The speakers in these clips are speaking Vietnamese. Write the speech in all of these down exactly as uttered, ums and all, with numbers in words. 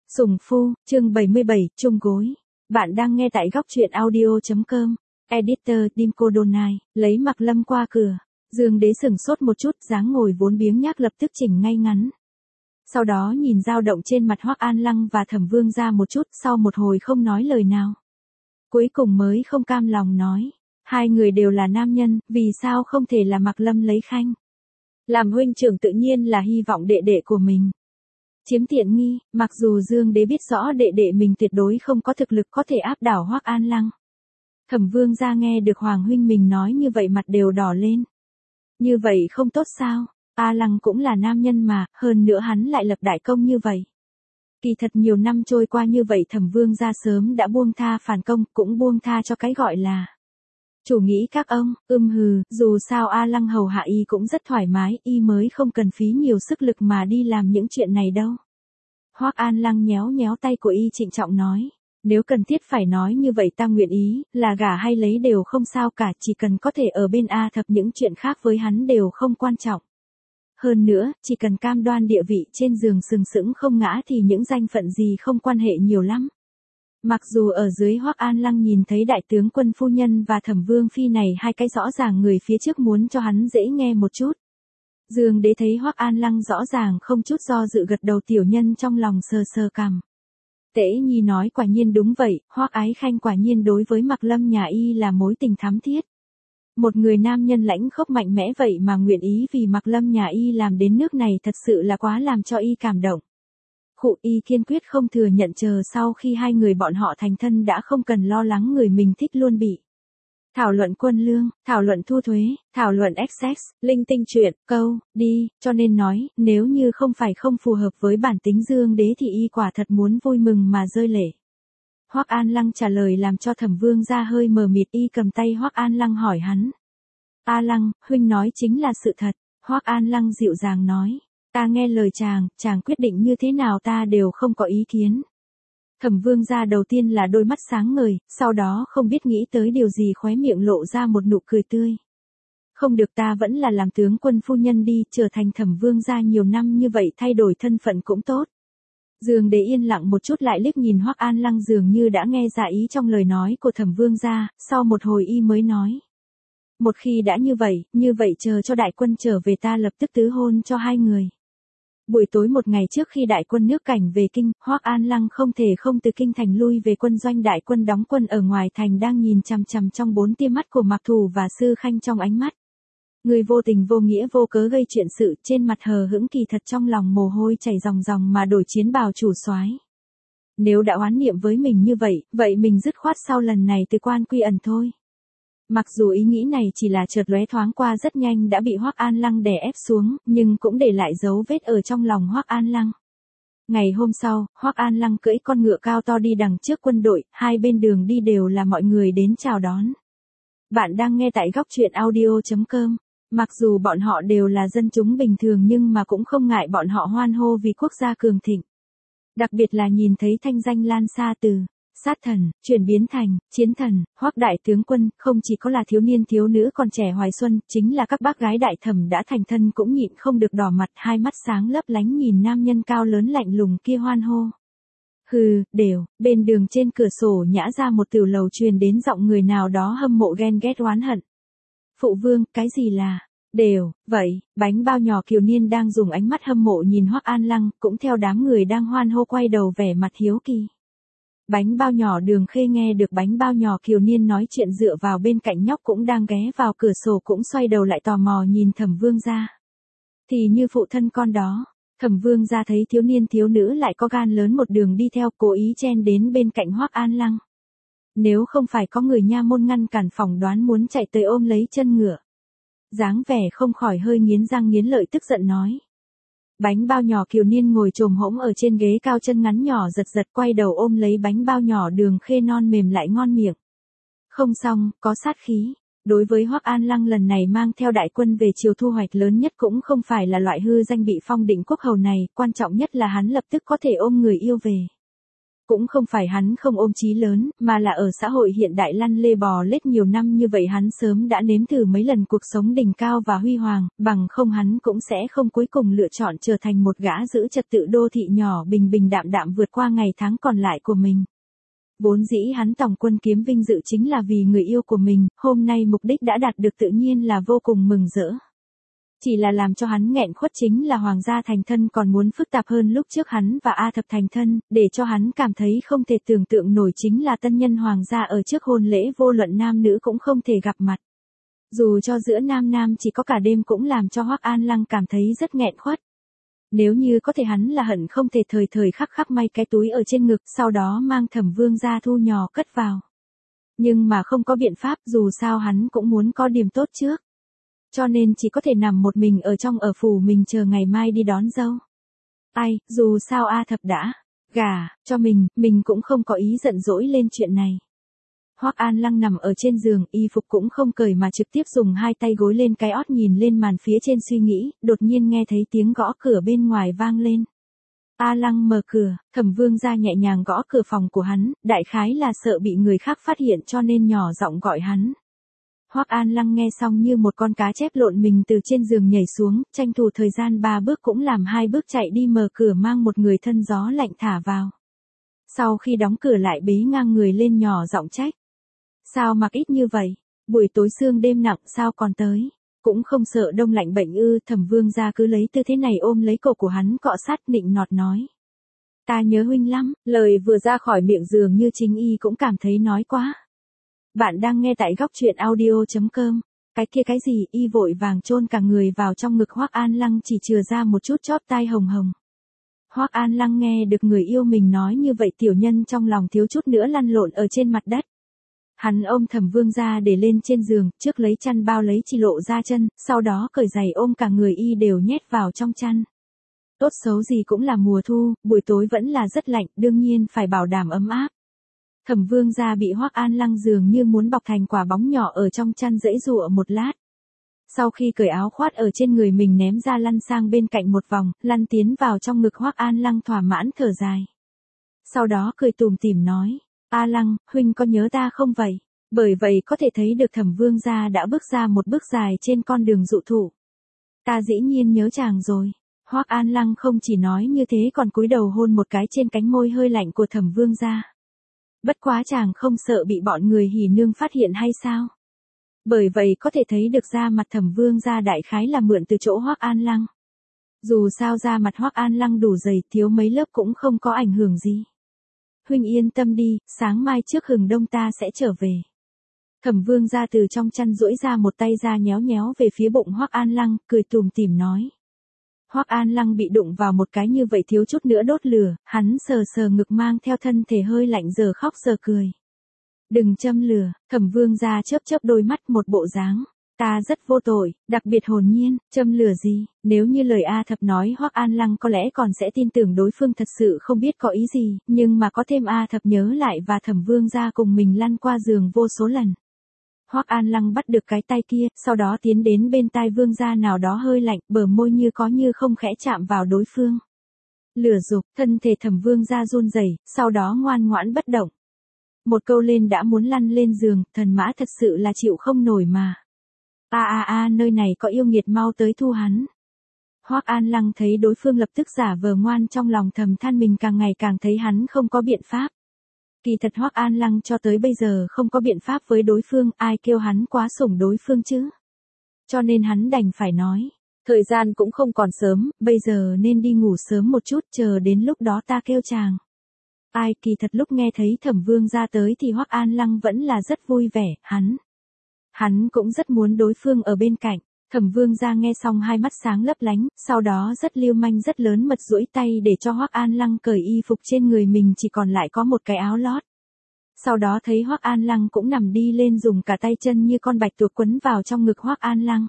Sủng Phu, chương bảy mươi bảy, chung gối. Bạn đang nghe tại góc truyện audio.com. Editor Dimco Donai, lấy Mặc Lâm qua cửa. Dương Đế sửng sốt một chút, dáng ngồi vốn biếng nhác lập tức chỉnh ngay ngắn. Sau đó nhìn dao động trên mặt Hoắc An Lăng và Thẩm Vương ra một chút, sau một hồi không nói lời nào. Cuối cùng mới không cam lòng nói, hai người đều là nam nhân, vì sao không thể là Mặc Lâm lấy khanh? Làm huynh trưởng tự nhiên là hy vọng đệ đệ của mình chiếm tiện nghi, mặc dù Dương Đế biết rõ đệ đệ mình tuyệt đối không có thực lực có thể áp đảo Hoắc An Lăng. Thẩm Vương ra nghe được Hoàng huynh mình nói như vậy mặt đều đỏ lên. Như vậy không tốt sao? A Lăng cũng là nam nhân mà, hơn nữa hắn lại lập đại công như vậy. Kỳ thật nhiều năm trôi qua như vậy Thẩm Vương ra sớm đã buông tha phản công, cũng buông tha cho cái gọi là chủ nghĩ các ông, ưm hừ, dù sao A Lăng hầu hạ y cũng rất thoải mái, y mới không cần phí nhiều sức lực mà đi làm những chuyện này đâu. Hoắc An Lăng nhéo nhéo tay của y trịnh trọng nói, nếu cần thiết phải nói như vậy ta nguyện ý, là gả hay lấy đều không sao cả, chỉ cần có thể ở bên A Thập những chuyện khác với hắn đều không quan trọng. Hơn nữa, chỉ cần cam đoan địa vị trên giường sừng sững không ngã thì những danh phận gì không quan hệ nhiều lắm. Mặc dù ở dưới Hoắc An Lăng nhìn thấy đại tướng quân phu nhân và Thẩm Vương phi này hai cái rõ ràng người phía trước muốn cho hắn dễ nghe một chút. Dương Đế thấy Hoắc An Lăng rõ ràng không chút do dự gật đầu, tiểu nhân trong lòng sờ sờ cằm. Tễ Nhi nói quả nhiên đúng vậy, Hoắc Ái Khanh quả nhiên đối với Mặc Lâm nhà y là mối tình thắm thiết. Một người nam nhân lãnh khốc mạnh mẽ vậy mà nguyện ý vì Mặc Lâm nhà y làm đến nước này thật sự là quá làm cho y cảm động. Khụ, y kiên quyết không thừa nhận, chờ sau khi hai người bọn họ thành thân đã không cần lo lắng người mình thích luôn bị thảo luận quân lương, thảo luận thu thuế, thảo luận Essex, linh tinh chuyện, câu, đi, cho nên nói, nếu như không phải không phù hợp với bản tính Dương Đế thì y quả thật muốn vui mừng mà rơi lệ. Hoắc An Lăng trả lời làm cho Thẩm Vương ra hơi mờ mịt, y cầm tay Hoắc An Lăng hỏi hắn. A Lăng, huynh nói chính là sự thật. Hoắc An Lăng dịu dàng nói. Ta nghe lời chàng, chàng quyết định như thế nào ta đều không có ý kiến. Thẩm Vương ra đầu tiên là đôi mắt sáng ngời, sau đó không biết nghĩ tới điều gì khóe miệng lộ ra một nụ cười tươi. Không được, ta vẫn là làm tướng quân phu nhân đi, trở thành Thẩm Vương ra nhiều năm như vậy thay đổi thân phận cũng tốt. Dương Đế yên lặng một chút lại liếc nhìn Hoắc An Lăng dường như đã nghe ra ý trong lời nói của Thẩm Vương ra, sau một hồi y mới nói. Một khi đã như vậy, như vậy chờ cho đại quân trở về ta lập tức tứ hôn cho hai người. Buổi tối một ngày trước khi đại quân nước Cảnh về kinh, Hoắc An Lăng không thể không từ kinh thành lui về quân doanh, đại quân đóng quân ở ngoài thành đang nhìn chằm chằm trong bốn tia mắt của Mặc Thù và Sư Khanh trong ánh mắt. Người vô tình vô nghĩa vô cớ gây chuyện sự, trên mặt hờ hững kỳ thật trong lòng mồ hôi chảy ròng ròng mà đổi chiến bào chủ soái. Nếu đã oán niệm với mình như vậy, vậy mình dứt khoát sau lần này từ quan quy ẩn thôi. Mặc dù ý nghĩ này chỉ là chợt lóe thoáng qua rất nhanh đã bị Hoắc An Lăng đè ép xuống, nhưng cũng để lại dấu vết ở trong lòng Hoắc An Lăng. Ngày hôm sau, Hoắc An Lăng cưỡi con ngựa cao to đi đằng trước quân đội, hai bên đường đi đều là mọi người đến chào đón. Bạn đang nghe tại góc truyện audio.com. Mặc dù bọn họ đều là dân chúng bình thường nhưng mà cũng không ngại bọn họ hoan hô vì quốc gia cường thịnh. Đặc biệt là nhìn thấy thanh danh lan xa từ sát thần, chuyển biến thành chiến thần, Hoắc đại tướng quân, không chỉ có là thiếu niên thiếu nữ còn trẻ hoài xuân, chính là các bác gái đại thẩm đã thành thân cũng nhịn không được đỏ mặt, hai mắt sáng lấp lánh nhìn nam nhân cao lớn lạnh lùng kia hoan hô. Hừ, đều, bên đường trên cửa sổ nhã ra một tiểu lầu truyền đến giọng người nào đó hâm mộ ghen ghét oán hận. Phụ vương, cái gì là đều, vậy, bánh bao nhỏ Kiều Niên đang dùng ánh mắt hâm mộ nhìn Hoắc An Lăng, cũng theo đám người đang hoan hô quay đầu vẻ mặt hiếu kỳ. Bánh bao nhỏ Đường Khê nghe được bánh bao nhỏ Kiều Niên nói chuyện dựa vào bên cạnh nhóc cũng đang ghé vào cửa sổ cũng xoay đầu lại tò mò nhìn Thẩm Vương gia. Thì như phụ thân con đó, Thẩm Vương gia thấy thiếu niên thiếu nữ lại có gan lớn một đường đi theo, cố ý chen đến bên cạnh Hoắc An Lăng. Nếu không phải có người nha môn ngăn cản phỏng đoán muốn chạy tới ôm lấy chân ngựa. Dáng vẻ không khỏi hơi nghiến răng nghiến lợi tức giận nói. Bánh bao nhỏ Kiều Niên ngồi chồm hỗn ở trên ghế cao, chân ngắn nhỏ giật giật quay đầu ôm lấy bánh bao nhỏ Đường Khê non mềm lại ngon miệng. Không xong, có sát khí. Đối với Hoắc An Lăng lần này mang theo đại quân về chiều thu hoạch lớn nhất cũng không phải là loại hư danh bị phong định quốc hầu này, quan trọng nhất là hắn lập tức có thể ôm người yêu về. Cũng không phải hắn không ôm chí lớn, mà là ở xã hội hiện đại lăn lê bò lết nhiều năm như vậy hắn sớm đã nếm thử mấy lần cuộc sống đỉnh cao và huy hoàng, bằng không hắn cũng sẽ không cuối cùng lựa chọn trở thành một gã giữ trật tự đô thị nhỏ bình bình đạm đạm vượt qua ngày tháng còn lại của mình. Vốn dĩ hắn tòng quân kiếm vinh dự chính là vì người yêu của mình, hôm nay mục đích đã đạt được tự nhiên là vô cùng mừng rỡ. Chỉ là làm cho hắn nghẹn khuất chính là hoàng gia thành thân còn muốn phức tạp hơn lúc trước hắn và A Thập thành thân, để cho hắn cảm thấy không thể tưởng tượng nổi chính là tân nhân hoàng gia ở trước hôn lễ vô luận nam nữ cũng không thể gặp mặt. Dù cho giữa nam nam chỉ có cả đêm cũng làm cho Hoắc An Lăng cảm thấy rất nghẹn khuất. Nếu như có thể hắn là hận không thể thời thời khắc khắc may cái túi ở trên ngực sau đó mang Thẩm Vương gia thu nhỏ cất vào. Nhưng mà không có biện pháp dù sao hắn cũng muốn có điểm tốt trước. Cho nên chỉ có thể nằm một mình ở trong ở phủ mình chờ ngày mai đi đón dâu. Ai, dù sao A Thập đã gả cho mình, mình cũng không có ý giận dỗi lên chuyện này. Hoắc An Lăng nằm ở trên giường, y phục cũng không cởi mà trực tiếp dùng hai tay gối lên cái ót nhìn lên màn phía trên suy nghĩ, đột nhiên nghe thấy tiếng gõ cửa bên ngoài vang lên. A Lăng mở cửa, Thẩm Vương gia nhẹ nhàng gõ cửa phòng của hắn, đại khái là sợ bị người khác phát hiện cho nên nhỏ giọng gọi hắn. Hoắc An Lăng nghe xong như một con cá chép lộn mình từ trên giường nhảy xuống, tranh thủ thời gian ba bước cũng làm hai bước chạy đi mở cửa mang một người thân gió lạnh thả vào. Sau khi đóng cửa lại bế ngang người lên nhỏ giọng trách. Sao mặc ít như vậy? Buổi tối sương đêm nặng sao còn tới? Cũng không sợ đông lạnh bệnh ư? Thẩm Vương gia cứ lấy tư thế này ôm lấy cổ của hắn cọ sát nịnh nọt nói. Ta nhớ huynh lắm, lời vừa ra khỏi miệng dường như chính y cũng cảm thấy nói quá. Bạn đang nghe tại góc truyện audio chấm com. Cái kia cái gì? Y vội vàng chôn cả người vào trong ngực Hoắc An Lăng chỉ chừa ra một chút chóp tai hồng hồng. Hoắc An Lăng nghe được người yêu mình nói như vậy tiểu nhân trong lòng thiếu chút nữa lăn lộn ở trên mặt đất. Hắn ôm Thẩm Vương gia để lên trên giường, trước lấy chăn bao lấy chỉ lộ ra chân, sau đó cởi giày ôm cả người y đều nhét vào trong chăn. Tốt xấu gì cũng là mùa thu, buổi tối vẫn là rất lạnh, đương nhiên phải bảo đảm ấm áp. Thẩm Vương gia bị Hoắc An Lăng dường như muốn bọc thành quả bóng nhỏ ở trong chăn dãy dụa một lát. Sau khi cởi áo khoác ở trên người mình ném ra lăn sang bên cạnh một vòng, lăn tiến vào trong ngực Hoắc An Lăng thỏa mãn thở dài. Sau đó cười tủm tỉm nói, A Lăng, huynh có nhớ ta không vậy? Bởi vậy có thể thấy được Thẩm Vương gia đã bước ra một bước dài trên con đường dụ thụ. Ta dĩ nhiên nhớ chàng rồi. Hoắc An Lăng không chỉ nói như thế còn cúi đầu hôn một cái trên cánh môi hơi lạnh của Thẩm Vương gia. Bất quá chàng không sợ bị bọn người hỉ nương phát hiện hay sao? Bởi vậy có thể thấy được da mặt Thẩm Vương gia đại khái là mượn từ chỗ Hoắc An Lăng. Dù sao da mặt Hoắc An Lăng đủ dày, thiếu mấy lớp cũng không có ảnh hưởng gì. Huynh yên tâm đi, sáng mai trước hừng đông ta sẽ trở về. Thẩm Vương gia từ trong chăn duỗi ra một tay ra nhéo nhéo về phía bụng Hoắc An Lăng, cười tủm tỉm nói. Hoắc An Lăng bị đụng vào một cái như vậy thiếu chút nữa đốt lửa, hắn sờ sờ ngực mang theo thân thể hơi lạnh giờ khóc giờ cười. Đừng châm lửa, Thẩm Vương gia chớp chớp đôi mắt một bộ dáng. Ta rất vô tội, đặc biệt hồn nhiên, châm lửa gì, nếu như lời A Thập nói Hoắc An Lăng có lẽ còn sẽ tin tưởng đối phương thật sự không biết có ý gì, nhưng mà có thêm A Thập nhớ lại và Thẩm Vương gia cùng mình lăn qua giường vô số lần. Hoắc An Lăng bắt được cái tay kia, sau đó tiến đến bên tai Vương gia nào đó hơi lạnh, bờ môi như có như không khẽ chạm vào đối phương. Lửa dục, thân thể Thẩm Vương gia run rẩy, sau đó ngoan ngoãn bất động. Một câu lên đã muốn lăn lên giường, thần mã thật sự là chịu không nổi mà. A a a nơi này có yêu nghiệt mau tới thu hắn. Hoắc An Lăng thấy đối phương lập tức giả vờ ngoan trong lòng thầm than mình càng ngày càng thấy hắn không có biện pháp. Kỳ thật Hoắc An Lăng cho tới bây giờ không có biện pháp với đối phương, ai kêu hắn quá sủng đối phương chứ. Cho nên hắn đành phải nói, thời gian cũng không còn sớm, bây giờ nên đi ngủ sớm một chút chờ đến lúc đó ta kêu chàng. Ai kỳ thật lúc nghe thấy Thẩm Vương gia tới thì Hoắc An Lăng vẫn là rất vui vẻ, hắn. Hắn cũng rất muốn đối phương ở bên cạnh. Thẩm Vương gia nghe xong hai mắt sáng lấp lánh, sau đó rất lưu manh rất lớn mật duỗi tay để cho Hoắc An Lăng cởi y phục trên người mình chỉ còn lại có một cái áo lót. Sau đó thấy Hoắc An Lăng cũng nằm đi lên dùng cả tay chân như con bạch tuộc quấn vào trong ngực Hoắc An Lăng.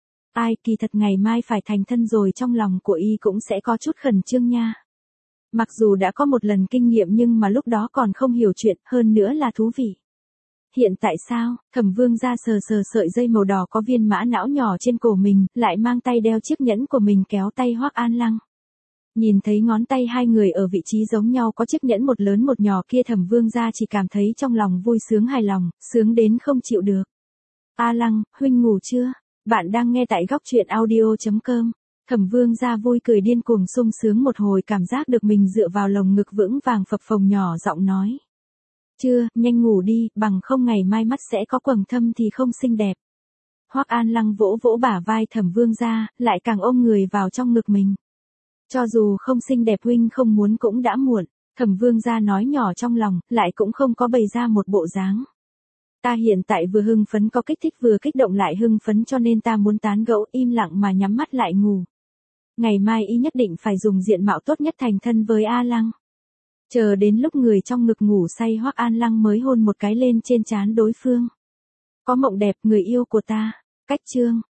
Ai kỳ thật ngày mai phải thành thân rồi trong lòng của y cũng sẽ có chút khẩn trương nha. Mặc dù đã có một lần kinh nghiệm nhưng mà lúc đó còn không hiểu chuyện, hơn nữa là thú vị. Hiện tại sao? Thẩm Vương gia sờ sờ sợi dây màu đỏ có viên mã não nhỏ trên cổ mình, lại mang tay đeo chiếc nhẫn của mình kéo tay Hoắc An Lăng. Nhìn thấy ngón tay hai người ở vị trí giống nhau có chiếc nhẫn một lớn một nhỏ kia Thẩm Vương gia chỉ cảm thấy trong lòng vui sướng hài lòng, sướng đến không chịu được. A Lăng, huynh ngủ chưa? Bạn đang nghe tại góc truyện audio chấm com. Thẩm Vương gia vui cười điên cuồng sung sướng một hồi cảm giác được mình dựa vào lồng ngực vững vàng phập phồng nhỏ giọng nói. Chưa, nhanh ngủ đi, bằng không ngày mai mắt sẽ có quầng thâm thì không xinh đẹp. Hoắc An Lăng vỗ vỗ bả vai Thẩm Vương gia, lại càng ôm người vào trong ngực mình. Cho dù không xinh đẹp huynh không muốn cũng đã muộn, Thẩm Vương gia nói nhỏ trong lòng, lại cũng không có bày ra một bộ dáng. Ta hiện tại vừa hưng phấn có kích thích vừa kích động lại hưng phấn cho nên ta muốn tán gẫu im lặng mà nhắm mắt lại ngủ. Ngày mai y nhất định phải dùng diện mạo tốt nhất thành thân với A Lăng. Chờ đến lúc người trong ngực ngủ say Hoắc An Lăng mới hôn một cái lên trên trán đối phương. Có mộng đẹp người yêu của ta. Cách chương.